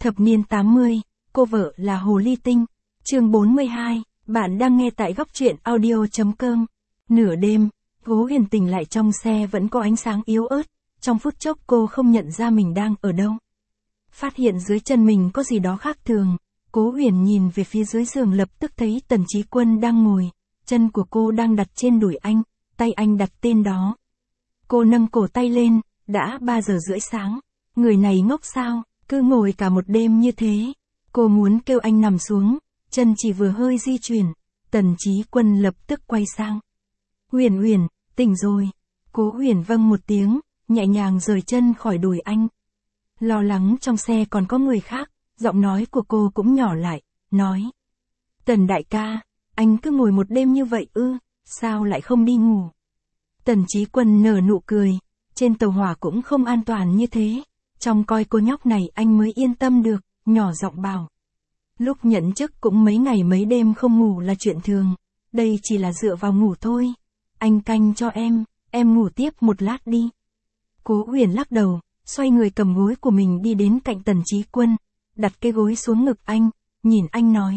Thập niên 80, cô vợ là Hồ Ly Tinh. Chương 42, bạn đang nghe tại góc truyện audio.com. Nửa đêm, Cố Huyền tỉnh lại trong xe vẫn có ánh sáng yếu ớt, trong phút chốc cô không nhận ra mình đang ở đâu. Phát hiện dưới chân mình có gì đó khác thường, Cố Huyền nhìn về phía dưới giường lập tức thấy Tần Chí Quân đang ngồi, chân của cô đang đặt trên đùi anh, tay anh đặt tên đó. Cô nâng cổ tay lên, đã 3 giờ rưỡi sáng, người này ngốc sao, cứ ngồi cả một đêm như thế. Cô muốn kêu anh nằm xuống, chân chỉ vừa hơi di chuyển, Tần Chí Quân lập tức quay sang. Huyền Huyền, tỉnh rồi. Cố Huyền vâng một tiếng, nhẹ nhàng rời chân khỏi đùi anh. Lo lắng trong xe còn có người khác, giọng nói của cô cũng nhỏ lại, nói. Tần đại ca, anh cứ ngồi một đêm như vậy ư, sao lại không đi ngủ? Tần Chí Quân nở nụ cười, trên tàu hỏa cũng không an toàn như thế, trông coi cô nhóc này anh mới yên tâm được, nhỏ giọng bảo. Lúc nhận chức cũng mấy ngày mấy đêm không ngủ là chuyện thường, đây chỉ là dựa vào ngủ thôi. Anh canh cho em ngủ tiếp một lát đi. Cố Huyền lắc đầu, xoay người cầm gối của mình đi đến cạnh Tần Chí Quân, đặt cái gối xuống ngực anh, nhìn anh nói.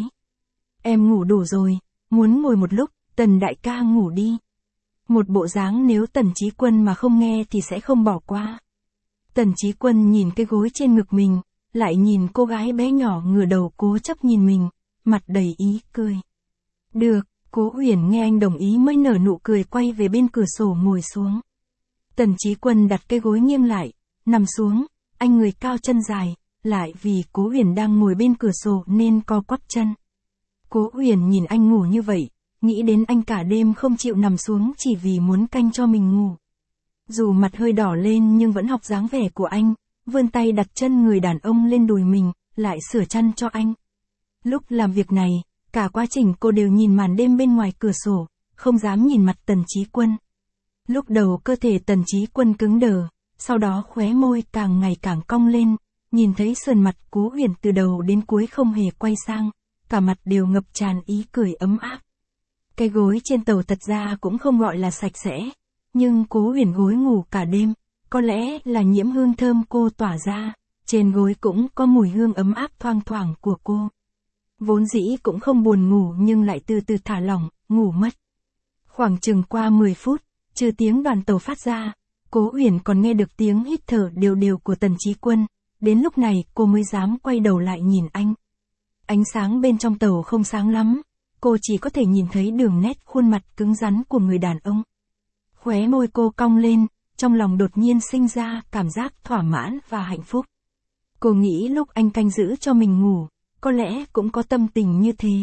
Em ngủ đủ rồi, muốn ngồi một lúc, Tần đại ca ngủ đi. Một bộ dáng nếu Tần Chí Quân mà không nghe thì sẽ không bỏ qua. Tần Chí Quân nhìn cái gối trên ngực mình, lại nhìn cô gái bé nhỏ ngửa đầu cố chấp nhìn mình, mặt đầy ý cười. Được, Cố Huyền nghe anh đồng ý mới nở nụ cười quay về bên cửa sổ ngồi xuống. Tần Chí Quân đặt cái gối nghiêng lại, nằm xuống, anh người cao chân dài, lại vì Cố Huyền đang ngồi bên cửa sổ nên co quắp chân. Cố Huyền nhìn anh ngủ như vậy, nghĩ đến anh cả đêm không chịu nằm xuống chỉ vì muốn canh cho mình ngủ. Dù mặt hơi đỏ lên nhưng vẫn học dáng vẻ của anh, vươn tay đặt chân người đàn ông lên đùi mình, lại sửa chăn cho anh. Lúc làm việc này, cả quá trình cô đều nhìn màn đêm bên ngoài cửa sổ, không dám nhìn mặt Tần Chí Quân. Lúc đầu cơ thể Tần Chí Quân cứng đờ, sau đó khóe môi càng ngày càng cong lên, nhìn thấy sườn mặt Cố Huyền từ đầu đến cuối không hề quay sang, cả mặt đều ngập tràn ý cười ấm áp. Cái gối trên tàu thật ra cũng không gọi là sạch sẽ, nhưng Cố Huyền gối ngủ cả đêm, có lẽ là nhiễm hương thơm cô tỏa ra, trên gối cũng có mùi hương ấm áp thoang thoảng của cô. Vốn dĩ cũng không buồn ngủ nhưng lại từ từ thả lỏng, ngủ mất. Khoảng chừng qua 10 phút, trừ tiếng đoàn tàu phát ra, Cố Huyền còn nghe được tiếng hít thở đều đều của Tần Chí Quân, đến lúc này cô mới dám quay đầu lại nhìn anh. Ánh sáng bên trong tàu không sáng lắm, cô chỉ có thể nhìn thấy đường nét khuôn mặt cứng rắn của người đàn ông. Khóe môi cô cong lên, trong lòng đột nhiên sinh ra cảm giác thỏa mãn và hạnh phúc. Cô nghĩ lúc anh canh giữ cho mình ngủ, có lẽ cũng có tâm tình như thế.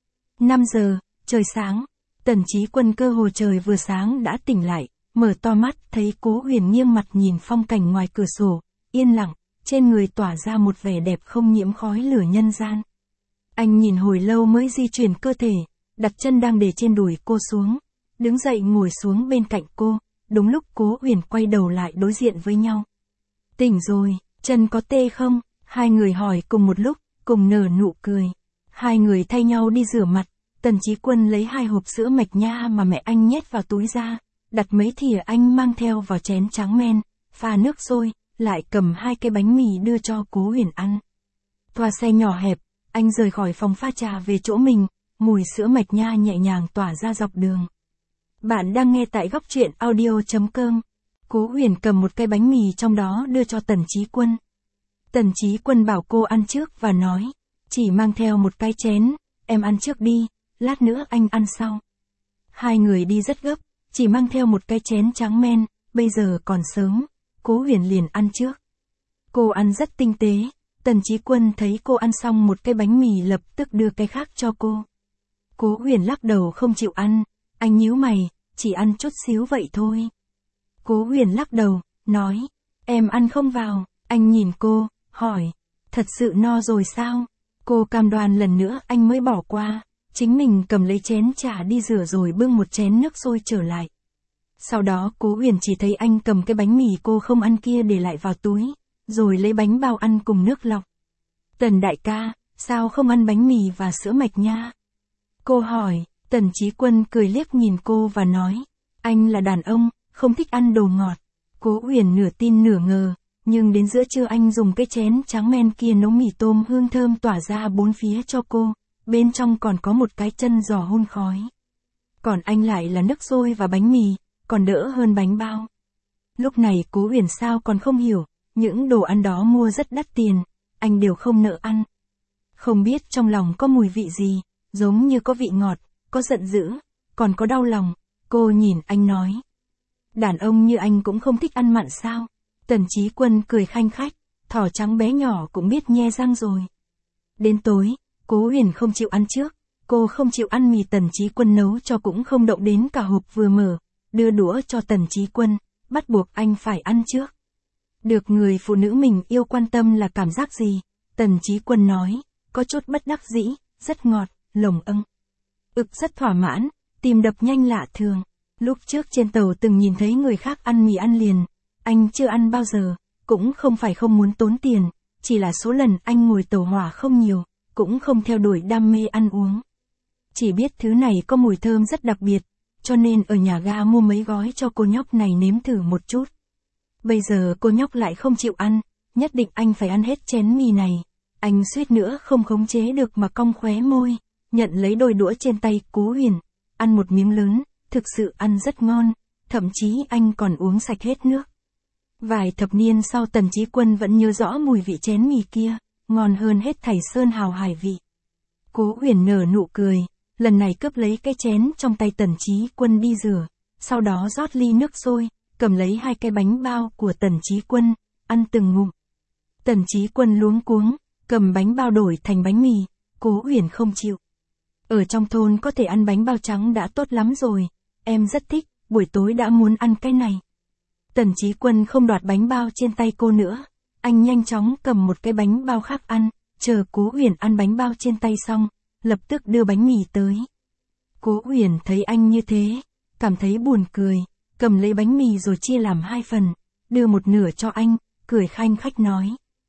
5 giờ, trời sáng, Tần Chí Quân cơ hồ trời vừa sáng đã tỉnh lại, mở to mắt thấy Cố Huyền nghiêng mặt nhìn phong cảnh ngoài cửa sổ, yên lặng, trên người tỏa ra một vẻ đẹp không nhiễm khói lửa nhân gian. Anh nhìn hồi lâu mới di chuyển cơ thể, đặt chân đang để trên đùi cô xuống, đứng dậy ngồi xuống bên cạnh cô, đúng lúc Cố Huyền quay đầu lại đối diện với nhau. Tỉnh rồi, chân có tê không? Hai người hỏi cùng một lúc, cùng nở nụ cười. Hai người thay nhau đi rửa mặt, Tần Chí Quân lấy 2 hộp sữa mạch nha mà mẹ anh nhét vào túi ra, đặt mấy thìa anh mang theo vào chén trắng men, pha nước sôi, lại cầm 2 cái bánh mì đưa cho Cố Huyền ăn. Toa xe nhỏ hẹp, anh rời khỏi phòng pha trà về chỗ mình, mùi sữa mạch nha nhẹ nhàng tỏa ra dọc đường. Bạn đang nghe tại góc truyện audio.com. Cố Huyền cầm một cái bánh mì trong đó đưa cho Tần Chí Quân. Tần Chí Quân bảo cô ăn trước và nói, chỉ mang theo một cái chén, em ăn trước đi, lát nữa anh ăn sau. Hai người đi rất gấp, chỉ mang theo một cái chén trắng men, bây giờ còn sớm, Cố Huyền liền ăn trước. Cô ăn rất tinh tế, Tần Chí Quân thấy cô ăn xong một cái bánh mì lập tức đưa cái khác cho cô. Cố Huyền lắc đầu không chịu ăn, anh nhíu mày, chỉ ăn chút xíu vậy thôi. Cố Huyền lắc đầu, nói, em ăn không vào, anh nhìn cô, hỏi, thật sự no rồi sao? Cô cam đoan lần nữa anh mới bỏ qua, chính mình cầm lấy chén trà đi rửa rồi bưng một chén nước sôi trở lại. Sau đó Cố Huyền chỉ thấy anh cầm cái bánh mì cô không ăn kia để lại vào túi, rồi lấy bánh bao ăn cùng nước lọc. Tần đại ca, sao không ăn bánh mì và sữa mạch nha? Cô hỏi, Tần Chí Quân cười liếc nhìn cô và nói, anh là đàn ông, không thích ăn đồ ngọt. Cố Huyền nửa tin nửa ngờ, Nhưng đến giữa trưa anh dùng cái chén tráng men kia nấu mì tôm hương thơm tỏa ra bốn phía cho cô, bên trong còn có một cái chân giò hun khói. Còn anh lại là nước sôi và bánh mì, còn đỡ hơn bánh bao. Lúc này Cố Huyền sao còn không hiểu, những đồ ăn đó mua rất đắt tiền, anh đều không nỡ ăn. Không biết trong lòng có mùi vị gì, giống như có vị ngọt, có giận dữ, còn có đau lòng. Cô nhìn anh nói. Đàn ông như anh cũng không thích ăn mặn sao? Tần Chí Quân cười khanh khách, thỏ trắng bé nhỏ cũng biết nhe răng rồi. Đến tối, Cố Huyền không chịu ăn trước, cô không chịu ăn mì Tần Chí Quân nấu cho cũng không động đến cả hộp vừa mở, đưa đũa cho Tần Chí Quân, bắt buộc anh phải ăn trước. Được người phụ nữ mình yêu quan tâm là cảm giác gì? Tần Chí Quân nói, có chút bất đắc dĩ, rất ngọt, lồng âng. Rất thỏa mãn, tim đập nhanh lạ thường. Lúc trước trên tàu từng nhìn thấy người khác ăn mì ăn liền, anh chưa ăn bao giờ, cũng không phải không muốn tốn tiền, chỉ là số lần anh ngồi tàu hỏa không nhiều, cũng không theo đuổi đam mê ăn uống. Chỉ biết thứ này có mùi thơm rất đặc biệt, cho nên ở nhà ga mua mấy gói cho cô nhóc này nếm thử một chút. Bây giờ cô nhóc lại không chịu ăn, nhất định anh phải ăn hết chén mì này. Anh suýt nữa không khống chế được mà cong khóe môi, nhận lấy đôi đũa trên tay Cố Huyền, ăn một miếng lớn, thực sự ăn rất ngon, thậm chí anh còn uống sạch hết nước. Vài thập niên sau Tần Chí Quân vẫn nhớ rõ mùi vị chén mì kia, ngon hơn hết thảy sơn hào hải vị. Cố Huyền nở nụ cười, lần này cướp lấy cái chén trong tay Tần Chí Quân đi rửa, sau đó rót ly nước sôi, cầm lấy 2 cái bánh bao của Tần Chí Quân, ăn từng ngụm. Tần Chí Quân luống cuống, cầm bánh bao đổi thành bánh mì, Cố Huyền không chịu. Ở trong thôn có thể ăn bánh bao trắng đã tốt lắm rồi, em rất thích, buổi tối đã muốn ăn cái này. Tần Chí Quân không đoạt bánh bao trên tay cô nữa, anh nhanh chóng cầm một cái bánh bao khác ăn, chờ Cố Huyền ăn bánh bao trên tay xong, lập tức đưa bánh mì tới. Cố Huyền thấy anh như thế, cảm thấy buồn cười, cầm lấy bánh mì rồi chia làm 2 phần, đưa một nửa cho anh, cười khanh khách nói.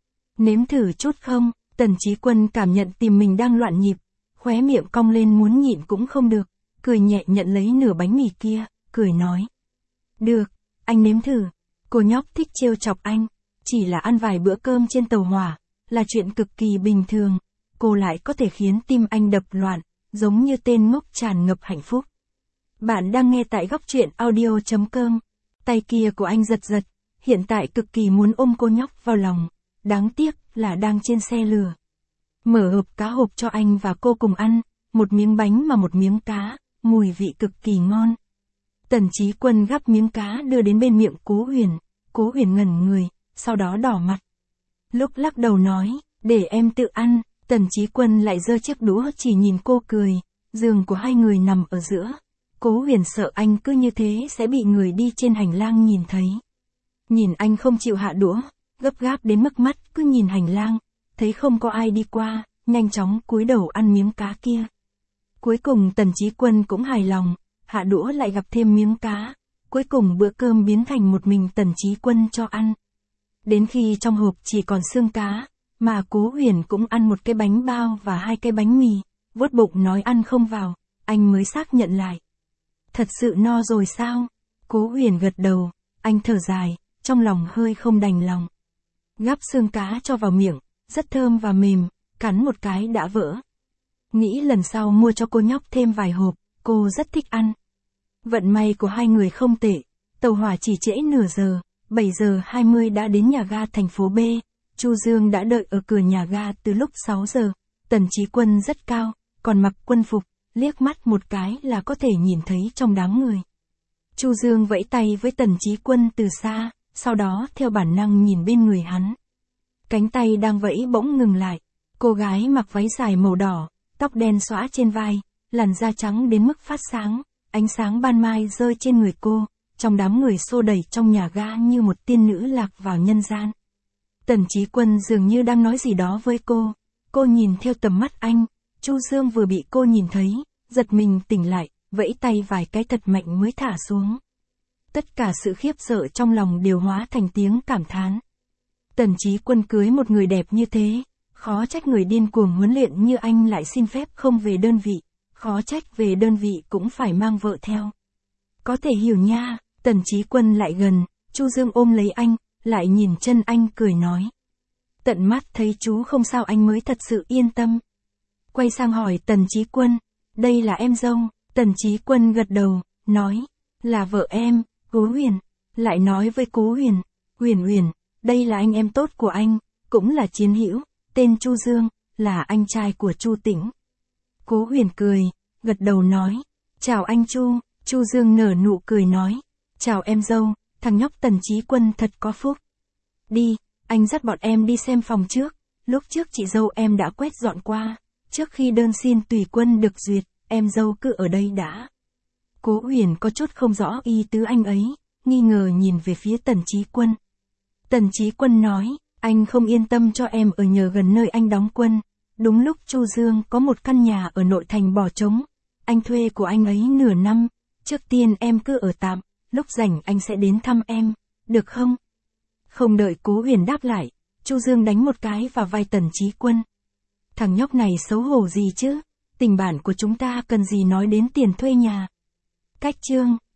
Nếm thử chút không? Tần Chí Quân cảm nhận tim mình đang loạn nhịp, khóe miệng cong lên muốn nhịn cũng không được, cười nhẹ nhận lấy nửa bánh mì kia, cười nói. Được, anh nếm thử. Cô nhóc thích trêu chọc anh, chỉ là ăn vài bữa cơm trên tàu hỏa, là chuyện cực kỳ bình thường, cô lại có thể khiến tim anh đập loạn, giống như tên ngốc tràn ngập hạnh phúc. Bạn đang nghe tại góc truyện audio.com. Tay kia của anh giật giật, hiện tại cực kỳ muốn ôm cô nhóc vào lòng, đáng tiếc là đang trên xe lửa. Mở hộp cá hộp cho anh và cô cùng ăn, một miếng bánh mà một miếng cá, mùi vị cực kỳ ngon. Tần Chí Quân gắp miếng cá đưa đến bên miệng Cố Huyền ngẩn người, sau đó đỏ mặt. Lúc lắc đầu nói, để em tự ăn, Tần Chí Quân lại giơ chiếc đũa chỉ nhìn cô cười, giường của hai người nằm ở giữa. Cố Huyền sợ anh cứ như thế sẽ bị người đi trên hành lang nhìn thấy. Nhìn anh không chịu hạ đũa, gấp gáp đến mức mắt cứ nhìn hành lang, thấy không có ai đi qua, nhanh chóng cúi đầu ăn miếng cá kia. Cuối cùng Tần Chí Quân cũng hài lòng, hạ đũa lại gặp thêm miếng cá, cuối cùng bữa cơm biến thành một mình Tần Chí Quân cho ăn. Đến khi trong hộp chỉ còn xương cá, mà Cố Huyền cũng ăn một cái bánh bao và 2 cái bánh mì, vuốt bụng nói ăn không vào, anh mới xác nhận lại. Thật sự no rồi sao? Cố Huyền gật đầu, anh thở dài, trong lòng hơi không đành lòng. Gắp xương cá cho vào miệng, rất thơm và mềm, cắn một cái đã vỡ. Nghĩ lần sau mua cho cô nhóc thêm vài hộp, cô rất thích ăn. Vận may của hai người không tệ, tàu hỏa chỉ trễ nửa giờ, 7 giờ 20 đã đến nhà ga thành phố B. Chu Dương đã đợi ở cửa nhà ga từ lúc 6 giờ, Tần Chí Quân rất cao, còn mặc quân phục, liếc mắt một cái là có thể nhìn thấy trong đám người. Chu Dương vẫy tay với Tần Chí Quân từ xa, sau đó theo bản năng nhìn bên người hắn. Cánh tay đang vẫy bỗng ngừng lại, cô gái mặc váy dài màu đỏ, tóc đen xõa trên vai, làn da trắng đến mức phát sáng, ánh sáng ban mai rơi trên người cô, trong đám người xô đẩy trong nhà ga như một tiên nữ lạc vào nhân gian. Tần Chí Quân dường như đang nói gì đó với cô nhìn theo tầm mắt anh, Chu Dương vừa bị cô nhìn thấy, giật mình tỉnh lại, vẫy tay vài cái thật mạnh mới thả xuống. Tất cả sự khiếp sợ trong lòng đều hóa thành tiếng cảm thán. Tần Chí Quân cưới một người đẹp như thế, khó trách người điên cuồng huấn luyện như anh lại xin phép không về đơn vị, khó trách về đơn vị cũng phải mang vợ theo. Có thể hiểu nha. Tần Chí Quân lại gần, Chu Dương ôm lấy anh, lại nhìn chân anh cười nói. Tận mắt thấy chú không sao anh mới thật sự yên tâm. Quay sang hỏi Tần Chí Quân, đây là em dâu, Tần Chí Quân gật đầu, nói, là vợ em, Cố Huyền, lại nói với Cố Huyền, Huyền, đây là anh em tốt của anh, cũng là chiến hữu, tên Chu Dương, là anh trai của Chu Tĩnh. Cố Huyền cười, gật đầu nói, chào anh Chu, Chu Dương nở nụ cười nói, chào em dâu, thằng nhóc Tần Chí Quân thật có phúc. Đi, anh dắt bọn em đi xem phòng trước, lúc trước chị dâu em đã quét dọn qua, trước khi đơn xin tùy quân được duyệt, em dâu cứ ở đây đã. Cố Huyền có chút không rõ ý tứ anh ấy, nghi ngờ nhìn về phía Tần Chí Quân. Tần Chí Quân nói, anh không yên tâm cho em ở nhờ gần nơi anh đóng quân. Đúng lúc Chu Dương có một căn nhà ở nội thành bỏ trống, anh thuê của anh ấy nửa năm, trước tiên em cứ ở tạm, lúc rảnh anh sẽ đến thăm em, được không? Không đợi Cố Huyền đáp lại, Chu Dương đánh một cái vào vai Tần Chí Quân. Thằng nhóc này xấu hổ gì chứ, tình bản của chúng ta cần gì nói đến tiền thuê nhà. Cách chương